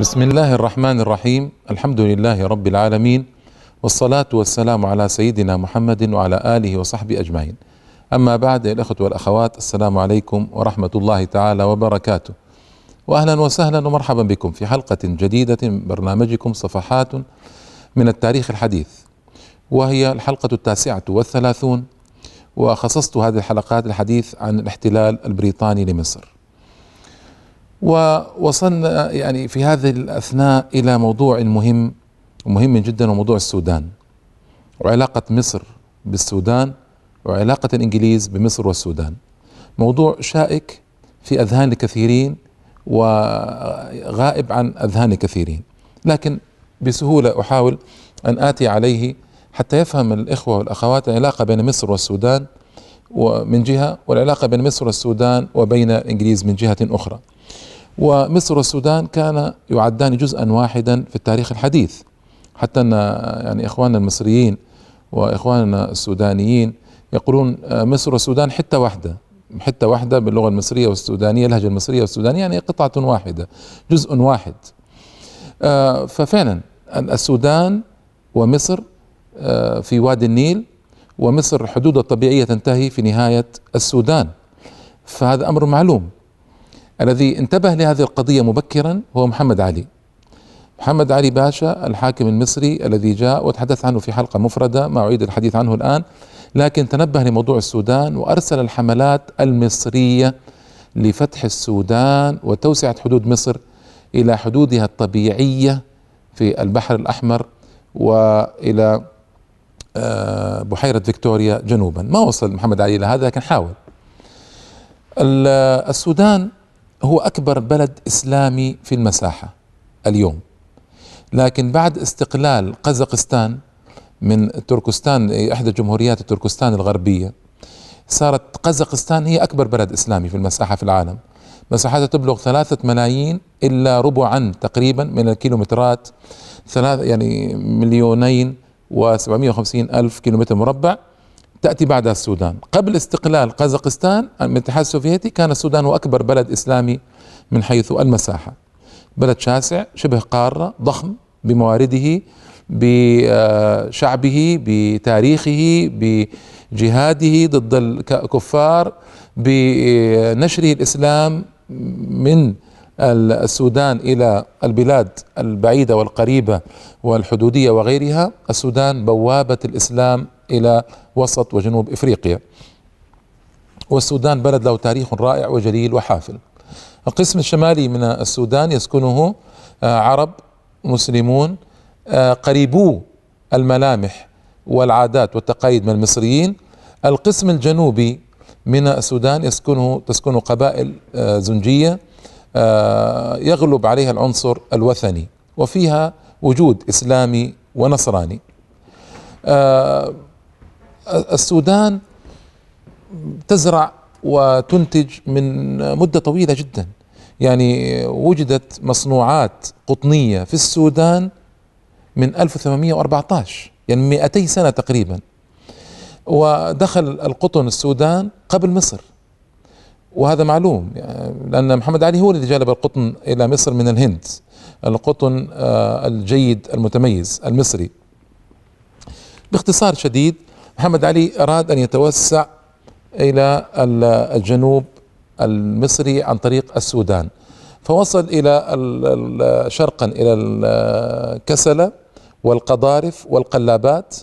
بسم الله الرحمن الرحيم. الحمد لله رب العالمين، والصلاة والسلام على سيدنا محمد وعلى آله وصحبه أجمعين. أما بعد، الأخوة والأخوات، السلام عليكم ورحمة الله تعالى وبركاته، وأهلا وسهلا ومرحبا بكم في حلقة جديدة من برنامجكم صفحات من التاريخ الحديث، وهي الحلقة 39، وخصصت هذه الحلقات الحديث عن الاحتلال البريطاني لمصر. ووصلنا يعني في هذه الأثناء إلى موضوع مهم جدا، وموضوع السودان وعلاقة مصر بالسودان وعلاقة الإنجليز بمصر والسودان. موضوع شائك في أذهان الكثيرين وغائب عن أذهان الكثيرين، لكن بسهولة أحاول أن آتي عليه حتى يفهم الإخوة والأخوات العلاقة بين مصر والسودان ومن جهة، والعلاقة بين مصر والسودان وبين الإنجليز من جهة أخرى. ومصر والسودان كان يعدان جزءا واحدا في التاريخ الحديث، حتى أن يعني إخواننا المصريين وإخواننا السودانيين يقولون مصر والسودان حتة واحدة باللغة المصرية والسودانية، اللهجة المصرية والسودانية، يعني قطعة واحدة، جزء واحد. ففعلا السودان ومصر في وادي النيل، ومصر حدودها الطبيعية تنتهي في نهاية السودان، فهذا أمر معلوم. الذي انتبه لهذه القضية مبكرا هو محمد علي باشا، الحاكم المصري الذي جاء وتحدث عنه في حلقة مفردة، ما أعيد الحديث عنه الآن، لكن تنبه لموضوع السودان وأرسل الحملات المصرية لفتح السودان وتوسعة حدود مصر إلى حدودها الطبيعية في البحر الأحمر وإلى بحيرة فيكتوريا جنوبا. ما وصل محمد علي إلى هذا، لكن حاول. السودان هو أكبر بلد إسلامي في المساحة اليوم، لكن بعد استقلال قزاقستان من تركستان، إحدى جمهوريات تركستان الغربية، صارت قزاقستان هي أكبر بلد إسلامي في المساحة في العالم. مساحتها تبلغ 3 ملايين إلا ربعا تقريبا من الكيلومترات، يعني 2,750,000 كيلومتر مربع. تأتي بعدها السودان. قبل استقلال قزاقستان من الاتحاد السوفيتي كان السودان هو أكبر بلد إسلامي من حيث المساحة، بلد شاسع شبه قارة، ضخم بموارده، بشعبه، بتاريخه، بجهاده ضد الكفار، بنشره الإسلام من السودان إلى البلاد البعيدة والقريبة والحدودية وغيرها. السودان بوابة الإسلام إلى وسط وجنوب إفريقيا، والسودان بلد له تاريخ رائع وجليل وحافل. القسم الشمالي من السودان يسكنه عرب مسلمون قريبو الملامح والعادات والتقاليد من المصريين. القسم الجنوبي من السودان تسكنه قبائل زنجية يغلب عليها العنصر الوثني، وفيها وجود إسلامي ونصراني. السودان تزرع وتنتج من مدة طويلة جدا، يعني وجدت مصنوعات قطنية في السودان من 1814، يعني 200 سنة تقريبا. ودخل القطن السودان قبل مصر، وهذا معلوم يعني لأن محمد علي هو الذي جلب القطن إلى مصر من الهند، القطن الجيد المتميز المصري. باختصار شديد، محمد علي أراد أن يتوسع إلى الجنوب المصري عن طريق السودان، فوصل إلى شرقا إلى الكسلة والقضارف والقلابات،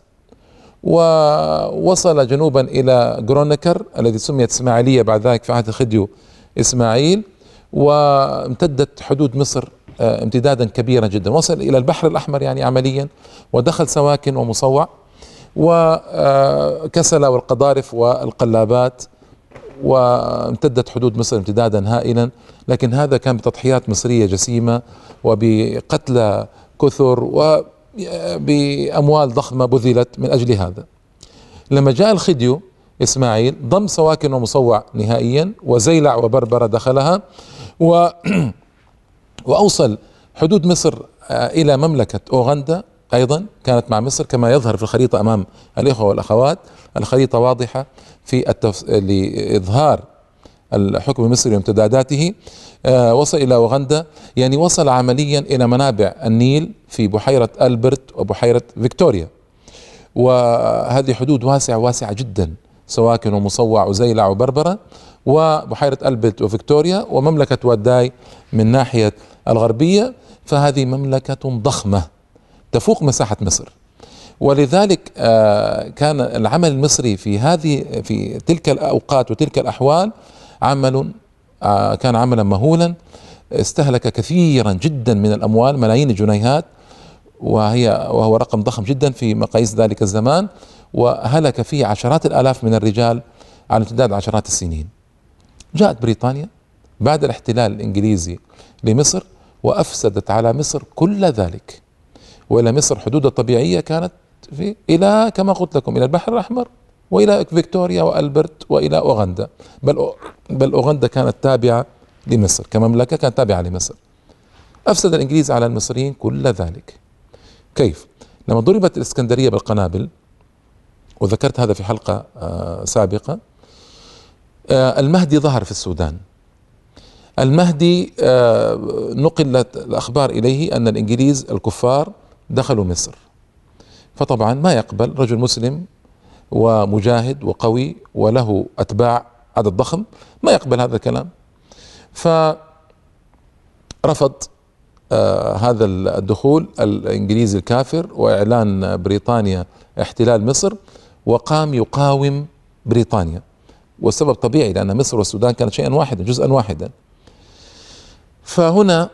ووصل جنوبا إلى جرونكر الذي سميت إسماعيلية بعد ذلك في عهد خديو إسماعيل، وامتدت حدود مصر امتدادا كبيرا جدا، وصل إلى البحر الأحمر يعني عمليا، ودخل سواكن ومصوع وكسلة والقضارف والقلابات، وامتدت حدود مصر امتدادا هائلا. لكن هذا كان بتضحيات مصرية جسيمة وبقتلى كثر وبأموال ضخمة بذلت من أجل هذا. لما جاء الخديو إسماعيل ضم سواكن ومصوع نهائيا، وزيلع وبربرة دخلها، وأوصل حدود مصر إلى مملكة أوغندا، أيضا كانت مع مصر كما يظهر في الخريطة أمام الإخوة والأخوات. الخريطة واضحة في لإظهار الحكم المصري وامتداداته، وصل إلى أوغندا، يعني وصل عمليا إلى منابع النيل في بحيرة ألبرت وبحيرة فيكتوريا. وهذه حدود واسعة جدا، سواكن ومصوع وزيلع وبربرة، وبحيرة ألبرت وفيكتوريا، ومملكة واداي من ناحية الغربية. فهذه مملكة ضخمة تفوق مساحة مصر. ولذلك كان العمل المصري في تلك الأوقات وتلك الأحوال كان عملا مهولا، استهلك كثيرا جدا من الأموال، ملايين الجنيهات، وهو رقم ضخم جدا في مقاييس ذلك الزمان، وهلك فيه عشرات الآلاف من الرجال على امتداد عشرات السنين. جاءت بريطانيا بعد الاحتلال الإنجليزي لمصر وأفسدت على مصر كل ذلك. وإلى مصر حدودها الطبيعية كانت إلى كما قلت لكم إلى البحر الأحمر، وإلى فيكتوريا وألبرت وإلى أوغندا، بل أوغندا كانت تابعة لمصر كمملكة، كانت تابعة لمصر. أفسد الإنجليز على المصريين كل ذلك. كيف؟ لما ضربت الإسكندرية بالقنابل، وذكرت هذا في حلقة سابقة، المهدي ظهر في السودان. المهدي نقلت الأخبار إليه أن الإنجليز الكفار دخلوا مصر، فطبعا ما يقبل رجل مسلم ومجاهد وقوي وله أتباع عدد ضخم، ما يقبل هذا الكلام. فرفض هذا الدخول الإنجليزي الكافر وإعلان بريطانيا احتلال مصر، وقام يقاوم بريطانيا. والسبب طبيعي، لأن مصر والسودان كانت شيئا واحدا، جزءا واحدا. فهنا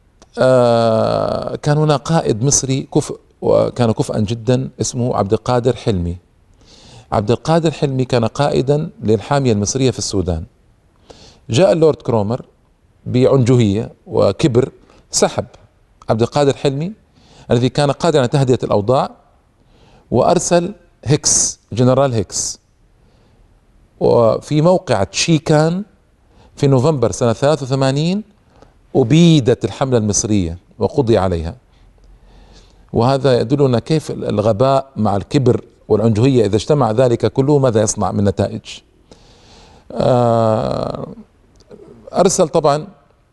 كان هنا قائد مصري كفء، وكان كفءا جدا، اسمه عبد القادر حلمي. عبد القادر حلمي كان قائدا للحامية المصرية في السودان. جاء اللورد كرومر بعنجهية وكبر، سحب عبد القادر حلمي الذي كان قادرا على تهدئة الأوضاع، وأرسل جنرال هيكس. وفي موقع تشيكان في نوفمبر سنة 83 أبيدت الحملة المصرية وقضي عليها. وهذا يدلنا كيف الغباء مع الكبر والعنجهية إذا اجتمع ذلك كله ماذا يصنع من نتائج. أرسل طبعا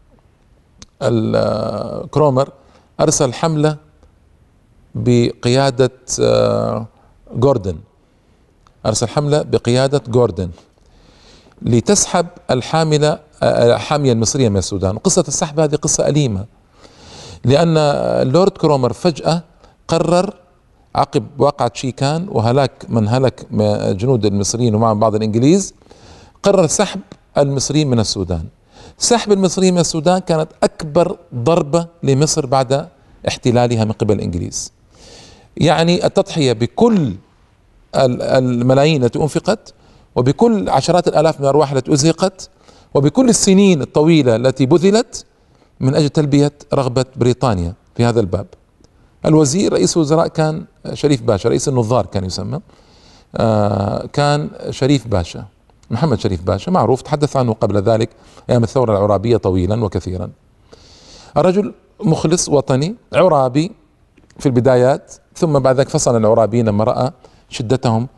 كرومر أرسل حملة بقيادة جوردن، أرسل حملة بقيادة جوردن لتسحب الحامية المصرية من السودان. قصة السحب هذه قصة أليمة، لأن اللورد كرومر فجأة قرر عقب واقعة شيكان وهلاك من هلك جنود المصريين ومعهم بعض الإنجليز، قرر سحب المصريين من السودان. سحب المصريين من السودان كانت أكبر ضربة لمصر بعد احتلالها من قبل الإنجليز. يعني التضحية بكل الملايين التي أنفقت، وبكل عشرات الآلاف من الأرواح التي أزهقت، وبكل السنين الطويلة التي بذلت من أجل تلبية رغبة بريطانيا في هذا الباب. الوزير رئيس الوزراء كان شريف باشا، رئيس النظار كان يسمى، كان شريف باشا، محمد شريف باشا، معروف، تحدث عنه قبل ذلك أيام الثورة العرابية طويلا وكثيرا. الرجل مخلص وطني عرابي في البدايات، ثم بعد ذلك فصل العرابيين لما رأى شدتهم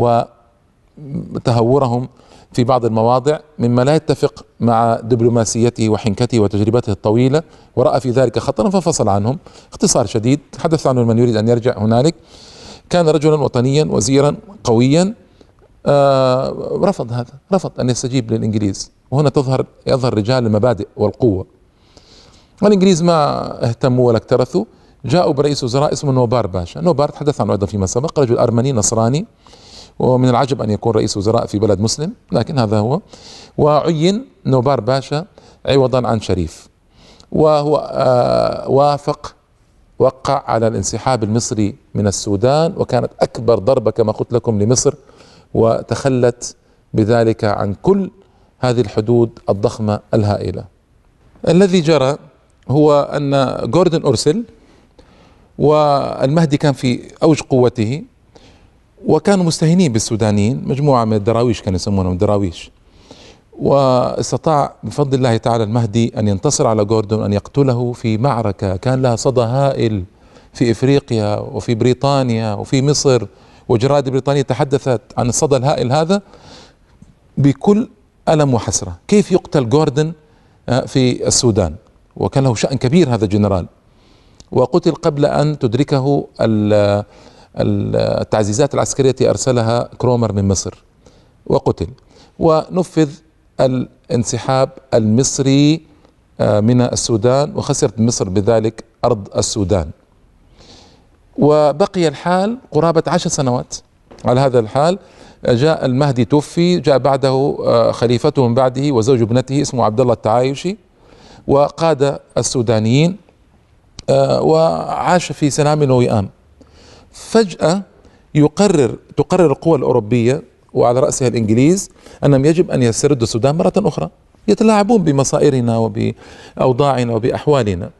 وتهورهم في بعض المواضع مما لا يتفق مع دبلوماسيته وحنكته وتجربته الطويلة، ورأى في ذلك خطرا ففصل عنهم. اختصار شديد تحدث عنه من يريد أن يرجع هنالك. كان رجلا وطنيا، وزيرا قويا، رفض هذا، رفض أن يستجيب للإنجليز. وهنا يظهر رجال المبادئ والقوة. والإنجليز ما اهتموا ولا اكترثوا، جاءوا برئيس وزراء اسمه نوبار باشا. نوبار تحدث عنه أيضا فيما سبق، رجل أرمني نصراني، ومن العجب أن يكون رئيس وزراء في بلد مسلم، لكن هذا هو. وعين نوبار باشا عوضا عن شريف، وهو وقع على الانسحاب المصري من السودان، وكانت أكبر ضربة كما قلت لكم لمصر، وتخلت بذلك عن كل هذه الحدود الضخمة الهائلة. الذي جرى هو أن جوردن أرسل، والمهدي كان في أوج قوته، وكانوا مستهينين بالسودانيين، مجموعة من الدراويش كانوا يسمونهم الدراويش. واستطاع بفضل الله تعالى المهدي أن ينتصر على جوردن، أن يقتله في معركة كان لها صدى هائل في إفريقيا وفي بريطانيا وفي مصر، وجرائد بريطانية تحدثت عن الصدى الهائل هذا بكل ألم وحسرة. كيف يقتل جوردن في السودان؟ وكان له شأن كبير هذا الجنرال، وقتل قبل أن تدركه التعزيزات العسكرية التي أرسلها كرومر من مصر، وقتل. ونفذ الانسحاب المصري من السودان، وخسرت مصر بذلك أرض السودان، وبقي الحال قرابة 10 سنوات على هذا الحال. جاء المهدي توفي، جاء بعده خليفته من بعده وزوج ابنته اسمه عبد الله التعايشي، وقاد السودانيين وعاش في سلام ووئام. فجأة تقرر القوى الأوروبية وعلى رأسها الإنجليز أنهم يجب أن يستردوا السودان مرة أخرى، يتلاعبون بمصائرنا وبأوضاعنا وبأحوالنا.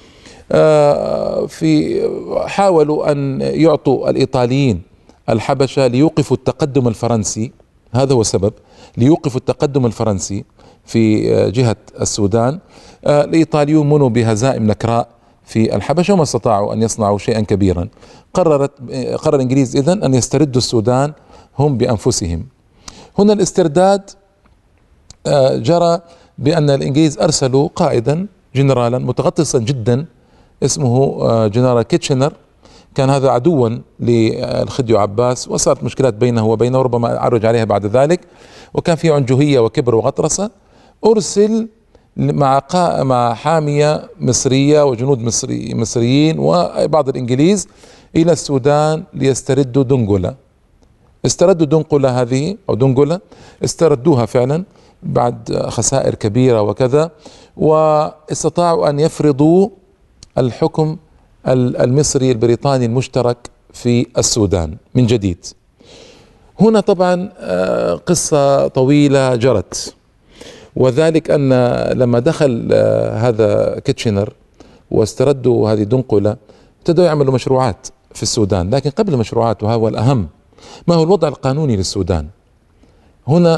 حاولوا أن يعطوا الإيطاليين الحبشة ليوقفوا التقدم الفرنسي، هذا هو السبب، ليوقفوا التقدم الفرنسي في جهة السودان. الإيطاليون منوا بهزائم نكراء في الحبشة وما استطاعوا أن يصنعوا شيئا كبيرا. قرر الإنجليز إذن أن يستردوا السودان هم بأنفسهم. هنا الاسترداد جرى بأن الإنجليز أرسلوا قائدا جنرالا متغطرسا جدا اسمه جنرال كيتشنر. كان هذا عدوا للخديو عباس، وصارت مشكلات بينه وبينه وربما أعرج عليها بعد ذلك، وكان في عنجهية وكبر وغطرسة. أرسل مع حامية مصرية وجنود مصريين وبعض الإنجليز إلى السودان ليستردوا دنقلة. استردوا دنقلة هذه أو دنقلة، استردوها فعلا بعد خسائر كبيرة وكذا، واستطاعوا أن يفرضوا الحكم المصري البريطاني المشترك في السودان من جديد. هنا طبعا قصة طويلة جرت، وذلك أن لما دخل هذا كيتشنر واستردوا هذه دنقلة ابتدوا يعملوا مشروعات في السودان. لكن قبل المشروعات، وهو الأهم، ما هو الوضع القانوني للسودان هنا؟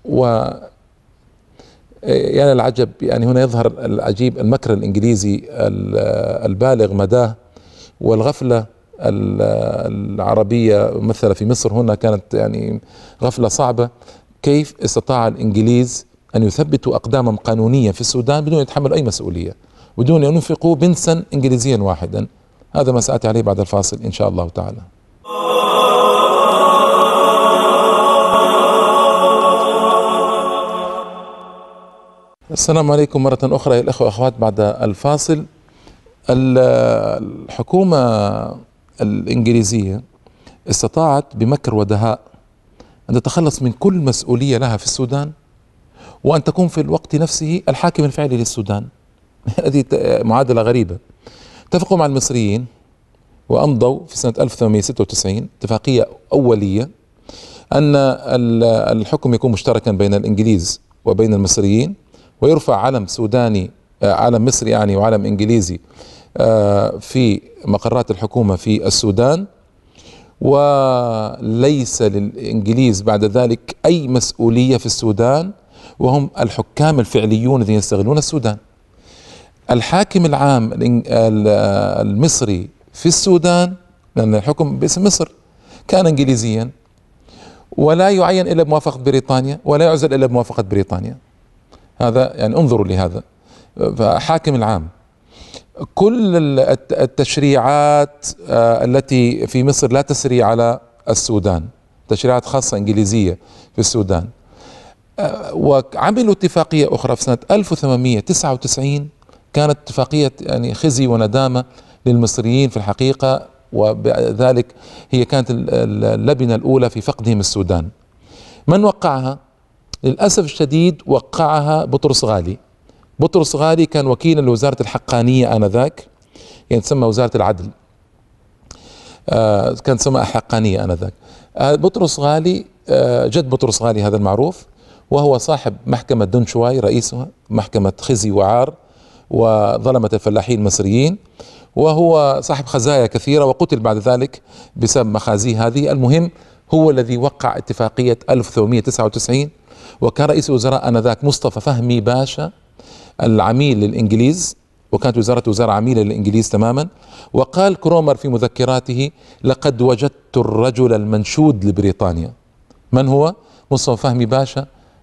يعني العجب، يعني هنا يظهر العجيب، المكر الإنجليزي البالغ مداه، والغفلة العربية مثلا في مصر هنا كانت يعني غفلة صعبة. كيف استطاع الإنجليز أن يثبتوا أقدامهم قانونيا في السودان بدون أن يتحملوا أي مسؤولية، بدون أن ينفقوا بنسا إنجليزيا واحدا؟ هذا ما سأتي عليه بعد الفاصل إن شاء الله تعالى. السلام عليكم مرة أخرى يا الأخوة والأخوات بعد الفاصل. الحكومة الإنجليزية استطاعت بمكر ودهاء أن تتخلص من كل مسؤولية لها في السودان، وأن تكون في الوقت نفسه الحاكم الفعلي للسودان. هذه معادلة غريبة. اتفقوا مع المصريين وأمضوا في سنة 1896 اتفاقية أولية أن الحكم يكون مشتركا بين الإنجليز وبين المصريين، ويرفع علم سوداني، علم مصري يعني وعلم إنجليزي في مقرات الحكومة في السودان، وليس للإنجليز بعد ذلك أي مسؤولية في السودان، وهم الحكام الفعليون الذين يستغلون السودان. الحاكم العام المصري في السودان، لأن الحكم باسم مصر، كان إنجليزيا، ولا يعين إلا بموافقة بريطانيا، ولا يعزل إلا بموافقة بريطانيا. هذا يعني انظروا لهذا. فحاكم العام، كل التشريعات التي في مصر لا تسري على السودان، تشريعات خاصة إنجليزية في السودان. وعملوا اتفاقية أخرى في سنة 1899 كانت اتفاقية يعني خزي وندامة للمصريين في الحقيقة، وبذلك هي كانت اللبنة الأولى في فقدهم السودان. من وقعها؟ للأسف الشديد وقعها بطرس غالي. بطرس غالي كان وكيلا لوزارة الحقانية آنذاك، يعني تسمى وزارة العدل، كان تسمى حقانية آنذاك. بطرس غالي، جد بطرس غالي هذا المعروف، وهو صاحب محكمة دنشواي، رئيسها محكمة خزي وعار وظلمة الفلاحين المصريين، وهو صاحب خزايا كثيرة، وقتل بعد ذلك بسبب مخازيه هذه. المهم هو الذي وقع اتفاقية 1899، وكان رئيس الوزراء آنذاك مصطفى فهمي باشا العميل للإنجليز، وكانت وزارة عميلة للإنجليز تماما. وقال كرومر في مذكراته: لقد وجدت الرجل المنشود لبريطانيا. من هو؟ مصطفى فهمي باشا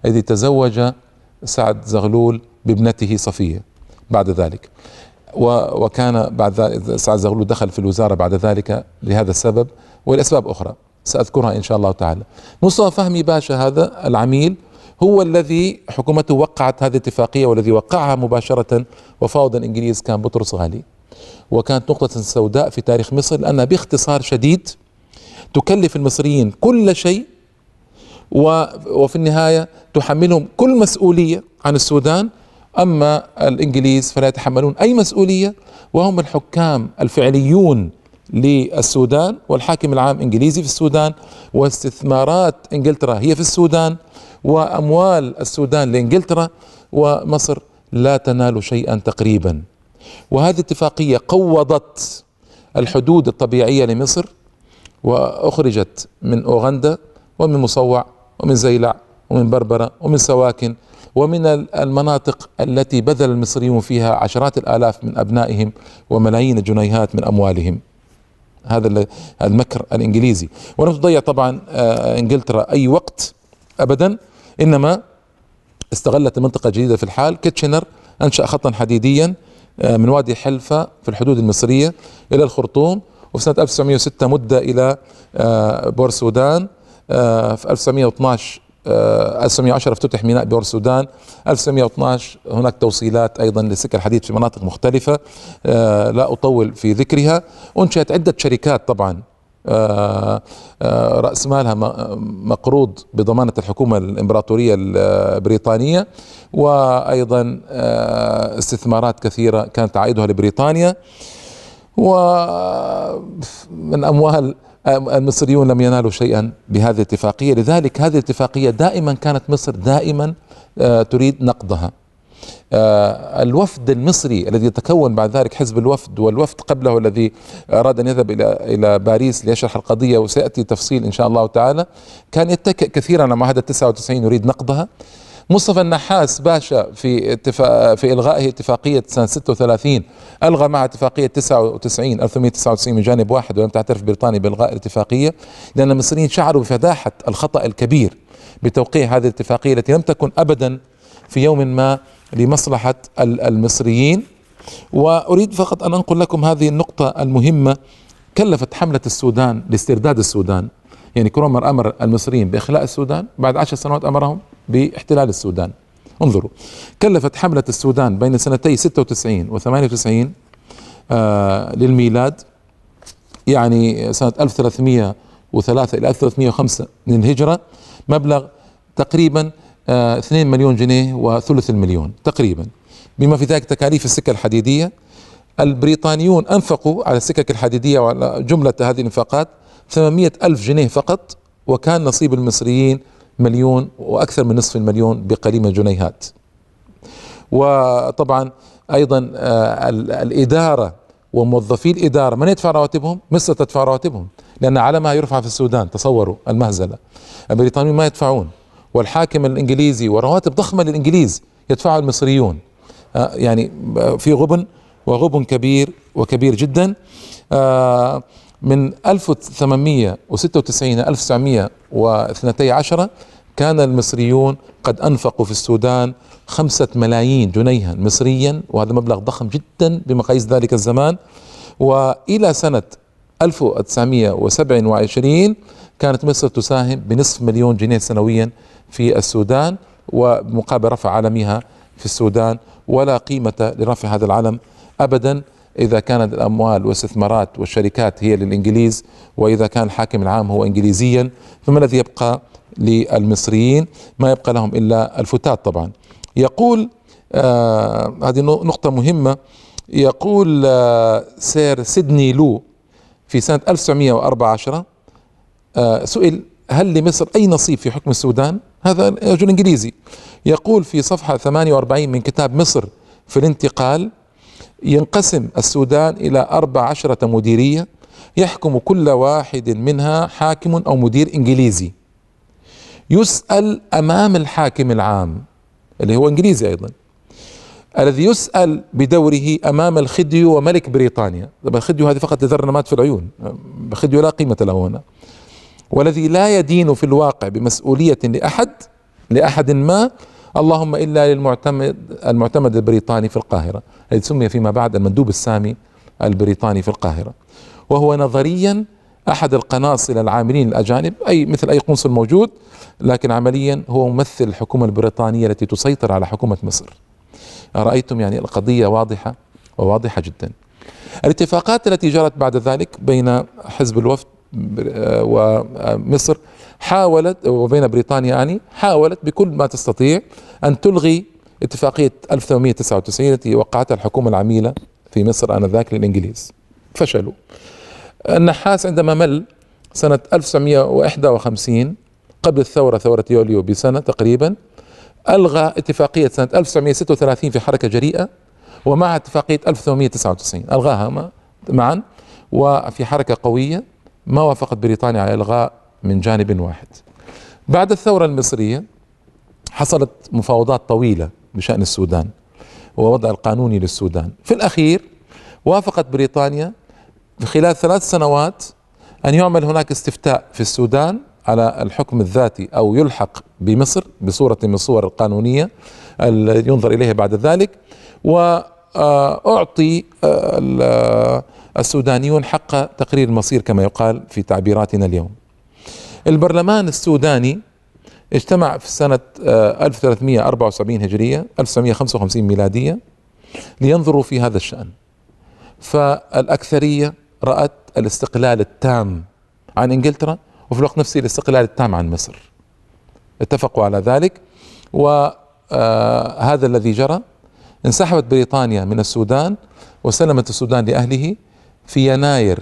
الذي تزوج سعد زغلول بابنته صفية بعد ذلك، وكان بعد ذلك سعد زغلول دخل في الوزارة بعد ذلك لهذا السبب ولأسباب أخرى سأذكرها إن شاء الله تعالى. مصطفى فهمي باشا هذا العميل هو الذي حكومته وقعت هذه الاتفاقية، والذي وقعها مباشرة وفاوض الإنجليز كان بطرس غالي، وكانت نقطة سوداء في تاريخ مصر، لأنها باختصار شديد تكلف المصريين كل شيء، وفي النهاية تحملهم كل مسؤولية عن السودان، أما الإنجليز فلا يتحملون أي مسؤولية، وهم الحكام الفعليون للسودان، والحاكم العام إنجليزي في السودان، واستثمارات إنجلترا هي في السودان، وأموال السودان لإنجلترا، ومصر لا تنال شيئا تقريبا. وهذه اتفاقية قوضت الحدود الطبيعية لمصر، وأخرجت من أوغندا ومن مصوع ومن زيلع ومن بربرة ومن سواكن ومن المناطق التي بذل المصريون فيها عشرات الآلاف من أبنائهم وملايين الجنيهات من أموالهم. هذا المكر الإنجليزي. ولم تضيع طبعا إنجلترا أي وقت أبدا، إنما استغلت المنطقة الجديدة في الحال. كيتشنر أنشأ خطا حديديا من وادي حلفة في الحدود المصرية إلى الخرطوم، وفي سنة 1906 مد إلى بور السودان. في 1912 1910 افتتح ميناء بور السودان. 1912 هناك توصيلات أيضا لسكة الحديد في مناطق مختلفة لا أطول في ذكرها. أنشأت عدة شركات طبعا رأس مالها مقروض بضمانة الحكومة الإمبراطورية البريطانية، وأيضا استثمارات كثيرة كانت عائدها لبريطانيا، ومن أموال المصريون لم ينالوا شيئا بهذه الاتفاقية. لذلك هذه الاتفاقية دائما كانت مصر دائما تريد نقضها. الوفد المصري الذي يتكون بعد ذلك حزب الوفد، والوفد قبله الذي أراد أن يذهب إلى باريس ليشرح القضية، وسيأتي تفصيل إن شاء الله تعالى، كان يتكئ كثيرا على معاهدة 99 يريد نقضها. مصطفى النحاس باشا في إلغائه اتفاقية سنة 36 ألغى مع اتفاقية 99 1899 من جانب واحد، ولم تعترف بريطانيا بإلغاء الاتفاقية، لأن المصريين شعروا بفداحة الخطأ الكبير بتوقيع هذه الاتفاقية التي لم تكن أبدا في يوم ما لمصلحة المصريين. وأريد فقط أن أنقل لكم هذه النقطة المهمة. كلفت حملة السودان لاسترداد السودان، يعني كرومر أمر المصريين بإخلاء السودان، بعد 10 سنوات أمرهم باحتلال السودان. انظروا، كلفت حملة السودان بين سنتي 96 و 98 للميلاد، يعني سنة 1303 إلى 1305 من الهجرة، مبلغ تقريبا 2 مليون جنيه وثلث المليون تقريبا، بما في ذلك تكاليف السكة الحديدية. البريطانيون أنفقوا على السكك الحديدية وعلى جملة هذه الانفاقات 800 ألف جنيه فقط، وكان نصيب المصريين مليون وأكثر من نصف المليون بقليل من الجنيهات. وطبعا أيضا الإدارة وموظفي الإدارة من يدفع رواتبهم؟ مصر تدفع رواتبهم، لأن علمها يرفع في السودان. تصوروا المهزلة، البريطانيون ما يدفعون، والحاكم الإنجليزي ورواتب ضخمة للإنجليز يدفعها المصريون. يعني في غبن، وغبن كبير وكبير جدا. من 1896 إلى 1912 كان المصريون قد أنفقوا في السودان 5 ملايين جنيها مصريا، وهذا مبلغ ضخم جدا بمقاييس ذلك الزمان. وإلى سنة 1927 كانت مصر تساهم بنصف مليون جنيه سنويا في السودان، ومقابل رفع علمها في السودان. ولا قيمة لرفع هذا العلم أبدا إذا كانت الأموال والاستثمارات والشركات هي للإنجليز، وإذا كان الحاكم العام هو إنجليزيا، فما الذي يبقى للمصريين؟ ما يبقى لهم إلا الفتات طبعا. يقول هذه نقطة مهمة. يقول سير سيدني لو في سنة 1914 سئل هل لمصر أي نصيب في حكم السودان؟ هذا رجل إنجليزي. يقول في صفحة 48 من كتاب مصر في الانتقال: ينقسم السودان إلى 14 مديرية، يحكم كل واحد منها حاكم أو مدير إنجليزي، يسأل أمام الحاكم العام اللي هو إنجليزي أيضا، الذي يسأل بدوره أمام الخديو وملك بريطانيا. طبعا الخديو هذه فقط لذرنمات في العيون، الخديو لا قيمة له هنا، والذي لا يدين في الواقع بمسؤولية لأحد لأحد ما، اللهم إلا المعتمد البريطاني في القاهرة، الذي سمي فيما بعد المندوب السامي البريطاني في القاهرة، وهو نظريا أحد القناصل العاملين الأجانب، أي مثل أي قنصل موجود، لكن عمليا هو ممثل الحكومة البريطانية التي تسيطر على حكومة مصر. رأيتم يعني القضية واضحة وواضحة جدا. الاتفاقات التي جرت بعد ذلك بين حزب الوفد ومصر حاولت، وبين بريطانيا يعني، حاولت بكل ما تستطيع أن تلغي اتفاقية 1899 التي وقعتها الحكومة العميلة في مصر آنذاك للإنجليز. فشلوا. النحاس عندما مل سنة 1951 قبل الثورة، ثورة يوليو بسنة تقريبا، ألغى اتفاقية سنة 1936 في حركة جريئة، ومع اتفاقية 1899 ألغاها معا، وفي حركة قوية ما وافقت بريطانيا على إلغاء من جانب واحد. بعد الثورة المصرية حصلت مفاوضات طويلة بشأن السودان ووضع القانوني للسودان. في الأخير وافقت بريطانيا في خلال 3 سنوات أن يعمل هناك استفتاء في السودان على الحكم الذاتي، أو يلحق بمصر بصورة من الصور القانونية ينظر إليها بعد ذلك، وأعطي السودانيون حق تقرير المصير كما يقال في تعبيراتنا اليوم. البرلمان السوداني اجتمع في سنة 1374 هجرية 1955 ميلادية لينظروا في هذا الشأن، فالأكثرية رأت الاستقلال التام عن إنجلترا، وفي الوقت نفسه الاستقلال التام عن مصر. اتفقوا على ذلك، وهذا الذي جرى. انسحبت بريطانيا من السودان وسلمت السودان لأهله في يناير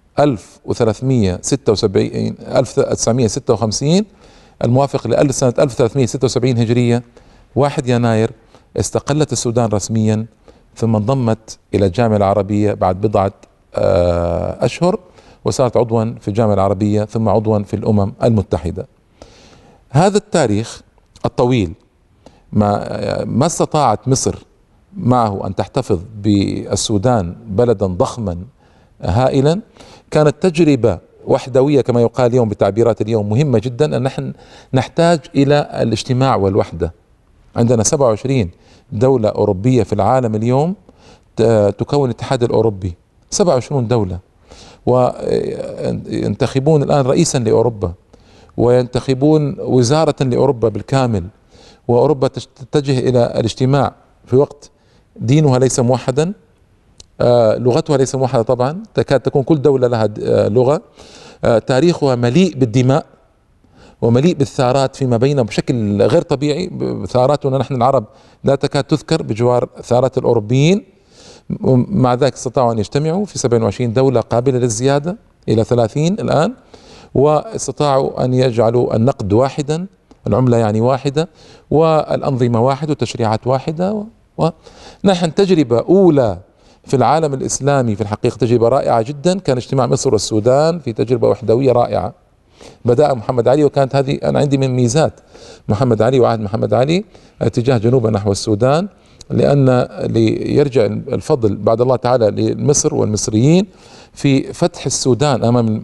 1956 الموافق لسنة 1376 هجرية. 1 يناير استقلت السودان رسميا، ثم انضمت إلى الجامعة العربية بعد بضعة أشهر، وصارت عضوا في الجامعة العربية ثم عضوا في الأمم المتحدة. هذا التاريخ الطويل ما استطاعت مصر معه أن تحتفظ بالسودان بلدا ضخما هائلا. كانت تجربة وحدوية كما يقال اليوم بتعبيرات اليوم مهمة جدا، أن نحن نحتاج إلى الاجتماع والوحدة. عندنا 27 دولة أوروبية في العالم اليوم تكون الاتحاد الأوروبي، 27 دولة، وينتخبون الآن رئيسا لأوروبا، وينتخبون وزارة لأوروبا بالكامل، وأوروبا تتجه إلى الاجتماع في وقت دينها ليس موحدا، لغتها ليس موحدة طبعا، تكاد تكون كل دولة لها لغة، تاريخها مليء بالدماء ومليء بالثارات فيما بينهم بشكل غير طبيعي. ثاراتنا نحن العرب لا تكاد تذكر بجوار ثارات الأوروبيين. مع ذلك استطاعوا أن يجتمعوا في 27 دولة قابلة للزيادة إلى 30 الآن، واستطاعوا أن يجعلوا النقد واحدا، العملة يعني واحدة، والأنظمة واحدة، وتشريعات واحدة. ونحن تجربة أولى في العالم الإسلامي في الحقيقة، تجربة رائعة جدا. كان اجتماع مصر والسودان في تجربة وحدوية رائعة بدأ محمد علي، وكانت هذه أنا عندي من ميزات محمد علي وعهد محمد علي اتجاه جنوبا نحو السودان، لأن ليرجع الفضل بعد الله تعالى لمصر والمصريين في فتح السودان أمام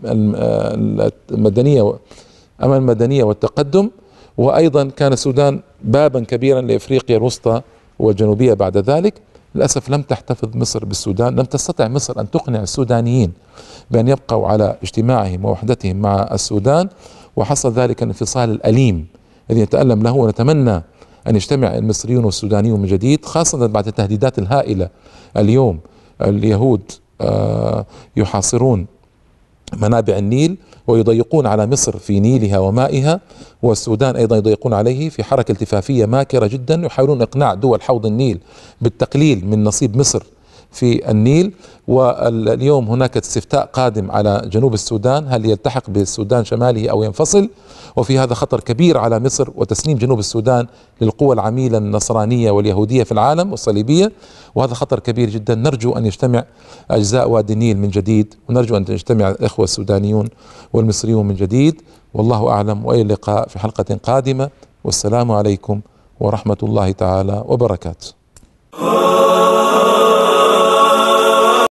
المدنية والتقدم. وأيضا كان السودان بابا كبيرا لإفريقيا الوسطى والجنوبية بعد ذلك. للأسف لم تحتفظ مصر بالسودان، لم تستطع مصر أن تقنع السودانيين بأن يبقوا على اجتماعهم ووحدتهم مع السودان، وحصل ذلك الانفصال الأليم الذي نتألم له. ونتمنى أن يجتمع المصريون والسودانيون من جديد، خاصة بعد التهديدات الهائلة. اليوم اليهود يحاصرون منابع النيل ويضيقون على مصر في نيلها ومائها، والسودان أيضا يضيقون عليه في حركة التفافية ماكرة جدا، يحاولون إقناع دول حوض النيل بالتقليل من نصيب مصر في النيل. واليوم هناك استفتاء قادم على جنوب السودان، هل يلتحق بالسودان شماله أو ينفصل، وفي هذا خطر كبير على مصر وتسليم جنوب السودان للقوى العميلة النصرانية واليهودية في العالم والصليبية، وهذا خطر كبير جدا. نرجو أن يجتمع أجزاء وادي النيل من جديد، ونرجو أن يجتمع الإخوة السودانيون والمصريون من جديد. والله أعلم، وإلى اللقاء في حلقة قادمة، والسلام عليكم ورحمة الله تعالى وبركاته.